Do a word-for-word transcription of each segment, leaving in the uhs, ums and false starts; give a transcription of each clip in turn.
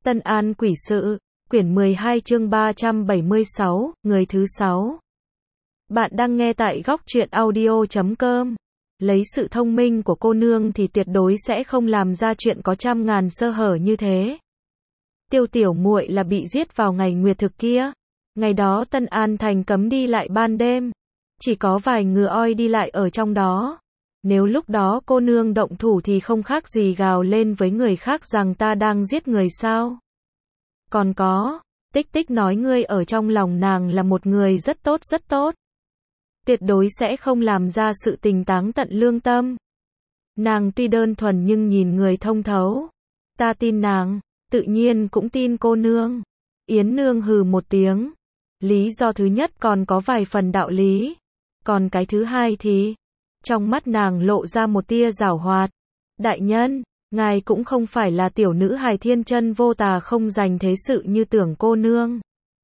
Tân An Quỷ Sự, quyển mười hai chương ba trăm bảy mươi sáu, người thứ sáu. Bạn đang nghe tại góc truyện audio chấm com. Lấy sự thông minh của cô nương thì tuyệt đối sẽ không làm ra chuyện có trăm ngàn sơ hở như thế. Tiêu tiểu muội là bị giết vào ngày nguyệt thực kia. Ngày đó Tân An thành cấm đi lại ban đêm. Chỉ có vài ngựa oi đi lại ở trong đó. Nếu lúc đó cô nương động thủ thì không khác gì gào lên với người khác rằng ta đang giết người sao. Còn có, Tích Tích nói ngươi ở trong lòng nàng là một người rất tốt rất tốt. Tuyệt đối sẽ không làm ra sự tình táng tận lương tâm. Nàng tuy đơn thuần nhưng nhìn người thông thấu. Ta tin nàng, tự nhiên cũng tin cô nương. Yến nương hừ một tiếng. Lý do thứ nhất còn có vài phần đạo lý. Còn cái thứ hai thì, trong mắt nàng lộ ra một tia giảo hoạt. Đại nhân, ngài cũng không phải là tiểu nữ hài thiên chân vô tà không dành thế sự như tưởng cô nương.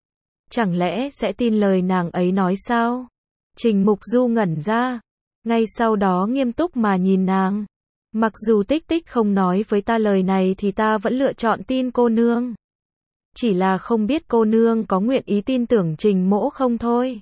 Chẳng lẽ sẽ tin lời nàng ấy nói sao? Trình Mục Du ngẩn ra, ngay sau đó nghiêm túc mà nhìn nàng. Mặc dù Tích Tích không nói với ta lời này thì ta vẫn lựa chọn tin cô nương. Chỉ là không biết cô nương có nguyện ý tin tưởng Trình mỗ không thôi.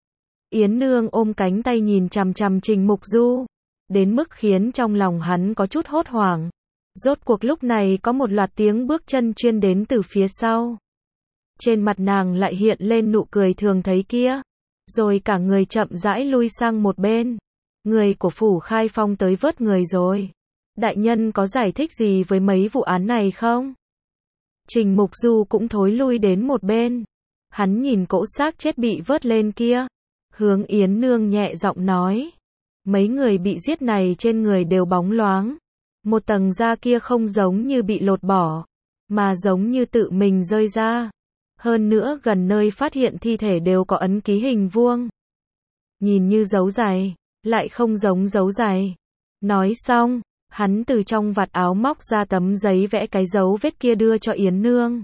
Yến nương ôm cánh tay nhìn chằm chằm Trình Mục Du, đến mức khiến trong lòng hắn có chút hốt hoảng. Rốt cuộc lúc này có một loạt tiếng bước chân chuyên đến từ phía sau. Trên mặt nàng lại hiện lên nụ cười thường thấy kia. Rồi cả người chậm rãi lui sang một bên. Người của phủ Khai Phong tới vớt người rồi. Đại nhân có giải thích gì với mấy vụ án này không? Trình Mục Du cũng thối lui đến một bên. Hắn nhìn cỗ xác chết bị vớt lên kia. Hướng Yến nương nhẹ giọng nói. Mấy người bị giết này trên người đều bóng loáng. Một tầng da kia không giống như bị lột bỏ, mà giống như tự mình rơi ra. Hơn nữa gần nơi phát hiện thi thể đều có ấn ký hình vuông. Nhìn như dấu giày, lại không giống dấu giày. Nói xong, hắn từ trong vạt áo móc ra tấm giấy vẽ cái dấu vết kia đưa cho Yến nương.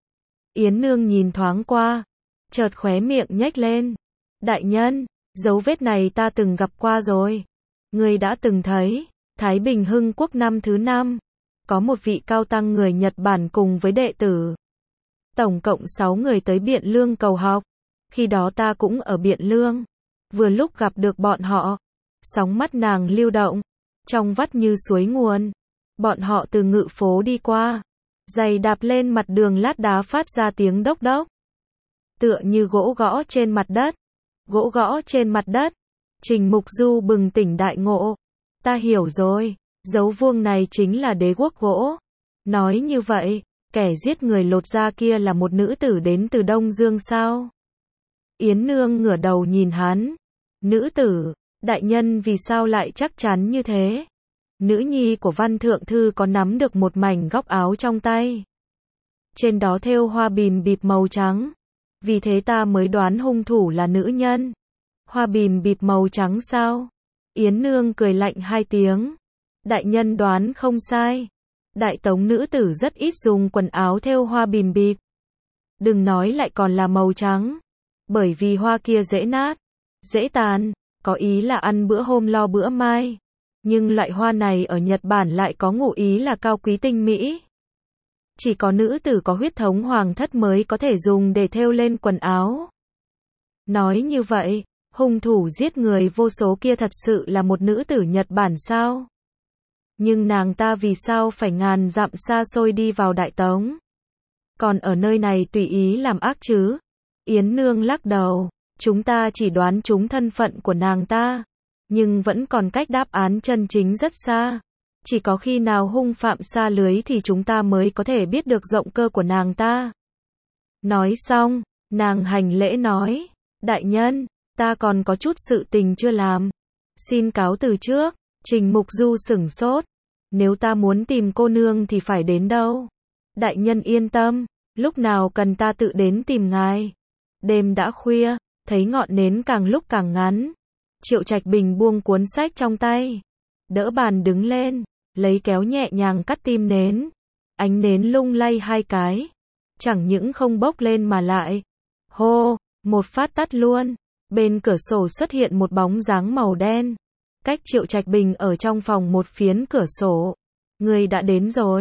Yến nương nhìn thoáng qua, chợt khóe miệng nhếch lên. Đại nhân, dấu vết này ta từng gặp qua rồi. Người đã từng thấy. Thái Bình Hưng Quốc năm thứ năm, có một vị cao tăng người Nhật Bản cùng với đệ tử. Tổng cộng sáu người tới Biện Lương cầu học. Khi đó ta cũng ở Biện Lương. Vừa lúc gặp được bọn họ. Sóng mắt nàng lưu động. Trong vắt như suối nguồn. Bọn họ từ ngự phố đi qua. Giày đạp lên mặt đường lát đá phát ra tiếng đốc đốc. Tựa như gỗ gõ trên mặt đất. Gỗ gõ trên mặt đất. Trình Mục Du bừng tỉnh đại ngộ. Ta hiểu rồi, dấu vuông này chính là đế guốc gỗ. Nói như vậy, kẻ giết người lột da kia là một nữ tử đến từ Đông Dương sao? Yến nương ngửa đầu nhìn hắn. Nữ tử, đại nhân vì sao lại chắc chắn như thế? Nữ nhi của Văn Thượng Thư có nắm được một mảnh góc áo trong tay. Trên đó thêu hoa bìm bịp màu trắng. Vì thế ta mới đoán hung thủ là nữ nhân. Hoa bìm bịp màu trắng sao? Yến nương cười lạnh hai tiếng. Đại nhân đoán không sai. Đại tống nữ tử rất ít dùng quần áo thêu hoa bìm bịp. Đừng nói lại còn là màu trắng. Bởi vì hoa kia dễ nát, dễ tàn, có ý là ăn bữa hôm lo bữa mai. Nhưng loại hoa này ở Nhật Bản lại có ngụ ý là cao quý tinh mỹ. Chỉ có nữ tử có huyết thống hoàng thất mới có thể dùng để thêu lên quần áo. Nói như vậy, hung thủ giết người vô số kia thật sự là một nữ tử Nhật Bản sao? Nhưng nàng ta vì sao phải ngàn dặm xa xôi đi vào Đại Tống? Còn ở nơi này tùy ý làm ác chứ? Yến nương lắc đầu. Chúng ta chỉ đoán trúng thân phận của nàng ta. Nhưng vẫn còn cách đáp án chân chính rất xa. Chỉ có khi nào hung phạm xa lưới thì chúng ta mới có thể biết được rộng cơ của nàng ta. Nói xong, nàng hành lễ nói. Đại nhân, ta còn có chút sự tình chưa làm. Xin cáo từ trước. Trình Mục Du sửng sốt. Nếu ta muốn tìm cô nương thì phải đến đâu? Đại nhân yên tâm. Lúc nào cần ta tự đến tìm ngài. Đêm đã khuya. Thấy ngọn nến càng lúc càng ngắn. Triệu Trạch Bình buông cuốn sách trong tay. Đỡ bàn đứng lên. Lấy kéo nhẹ nhàng cắt tim nến. Ánh nến lung lay hai cái. Chẳng những không bốc lên mà lại. Hô, một phát tắt luôn. Bên cửa sổ xuất hiện một bóng dáng màu đen. Cách Triệu Trạch Bình ở trong phòng một phiến cửa sổ. Người đã đến rồi.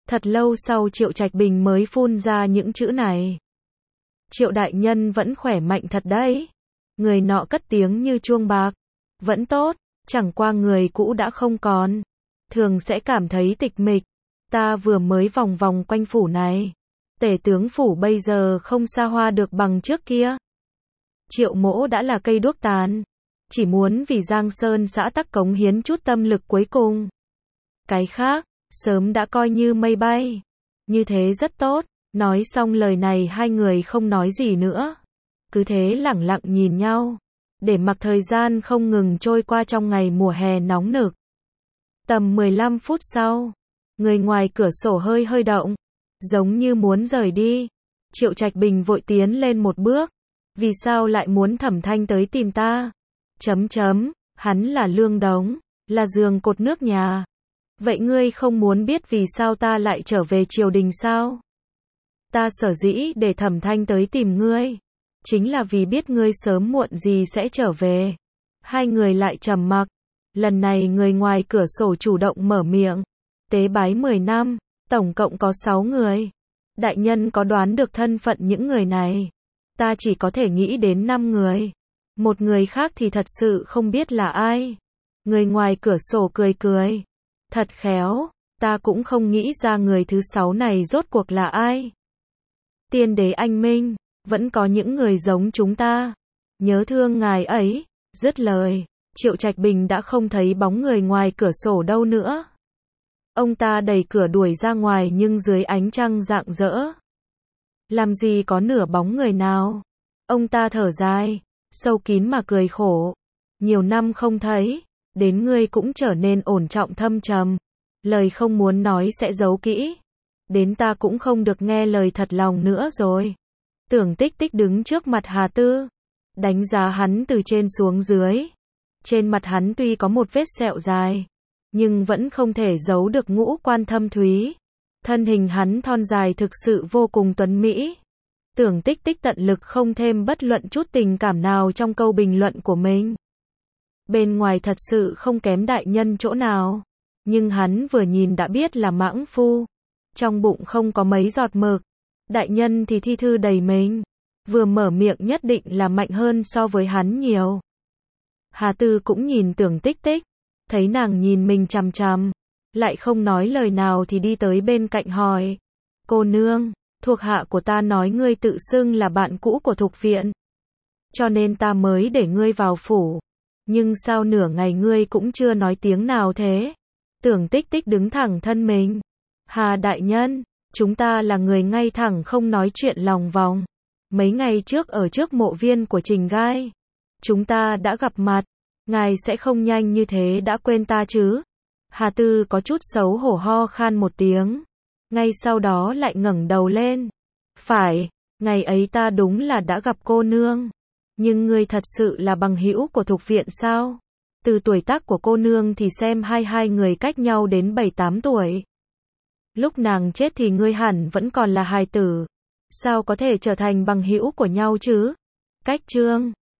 Thật lâu sau Triệu Trạch Bình mới phun ra những chữ này. Triệu đại nhân vẫn khỏe mạnh thật đấy. Người nọ cất tiếng như chuông bạc. Vẫn tốt, chẳng qua người cũ đã không còn. Thường sẽ cảm thấy tịch mịch. Ta vừa mới vòng vòng quanh phủ này. Tể tướng phủ bây giờ không xa hoa được bằng trước kia. Triệu mỗ đã là cây đuốc tàn. Chỉ muốn vì Giang Sơn xã tắc cống hiến chút tâm lực cuối cùng. Cái khác, sớm đã coi như mây bay. Như thế rất tốt. Nói xong lời này hai người không nói gì nữa. Cứ thế lẳng lặng nhìn nhau. Để mặc thời gian không ngừng trôi qua trong ngày mùa hè nóng nực. Tầm mười lăm phút sau. Người ngoài cửa sổ hơi hơi động. Giống như muốn rời đi. Triệu Trạch Bình vội tiến lên một bước. Vì sao lại muốn Thẩm Thanh tới tìm ta? Chấm chấm, hắn là lương đống. Là giường cột nước nhà. Vậy ngươi không muốn biết vì sao ta lại trở về triều đình sao? Ta sở dĩ để Thẩm Thanh tới tìm ngươi. Chính là vì biết ngươi sớm muộn gì sẽ trở về. Hai người lại trầm mặc. Lần này người ngoài cửa sổ chủ động mở miệng. Tế bái mười năm, tổng cộng có sáu người. Đại nhân có đoán được thân phận những người này? Ta chỉ có thể nghĩ đến năm người. Một người khác thì thật sự không biết là ai. Người ngoài cửa sổ cười cười. Thật khéo, ta cũng không nghĩ ra người thứ sáu này rốt cuộc là ai. Tiên đế anh minh, vẫn có những người giống chúng ta. Nhớ thương ngài ấy. Dứt lời, Triệu Trạch Bình đã không thấy bóng người ngoài cửa sổ đâu nữa. Ông ta đẩy cửa đuổi ra ngoài nhưng dưới ánh trăng rạng rỡ. Làm gì có nửa bóng người nào. Ông ta thở dài, sâu kín mà cười khổ. Nhiều năm không thấy, đến ngươi cũng trở nên ổn trọng thâm trầm. Lời không muốn nói sẽ giấu kỹ. Đến ta cũng không được nghe lời thật lòng nữa rồi. Tưởng Tích Tích đứng trước mặt Hà Tư. Đánh giá hắn từ trên xuống dưới. Trên mặt hắn tuy có một vết sẹo dài. Nhưng vẫn không thể giấu được ngũ quan thâm thúy. Thân hình hắn thon dài thực sự vô cùng tuấn mỹ. Tưởng Tích Tích tận lực không thêm bất luận chút tình cảm nào trong câu bình luận của mình. Bên ngoài thật sự không kém đại nhân chỗ nào. Nhưng hắn vừa nhìn đã biết là mãng phu. Trong bụng không có mấy giọt mực. Đại nhân thì thi thư đầy mình. Vừa mở miệng nhất định là mạnh hơn so với hắn nhiều. Hà Tư cũng nhìn Tưởng Tích Tích. Thấy nàng nhìn mình chằm chằm. Lại không nói lời nào thì đi tới bên cạnh hỏi. Cô nương, thuộc hạ của ta nói ngươi tự xưng là bạn cũ của Thục Viện. Cho nên ta mới để ngươi vào phủ. Nhưng sao nửa ngày ngươi cũng chưa nói tiếng nào thế? Tưởng Tích Tích đứng thẳng thân mình. Hà đại nhân, chúng ta là người ngay thẳng không nói chuyện lòng vòng. Mấy ngày trước ở trước mộ viên của Trình Gai. Chúng ta đã gặp mặt. Ngài sẽ không nhanh như thế đã quên ta chứ? Hà Tư có chút xấu hổ ho khan một tiếng. Ngay sau đó lại ngẩng đầu lên. Phải, ngày ấy ta đúng là đã gặp cô nương. Nhưng ngươi thật sự là bằng hữu của Thục Viện sao? Từ tuổi tác của cô nương thì xem hai hai người cách nhau đến bảy tám tuổi. Lúc nàng chết thì ngươi hẳn vẫn còn là hài tử. Sao có thể trở thành bằng hữu của nhau chứ? Cách chương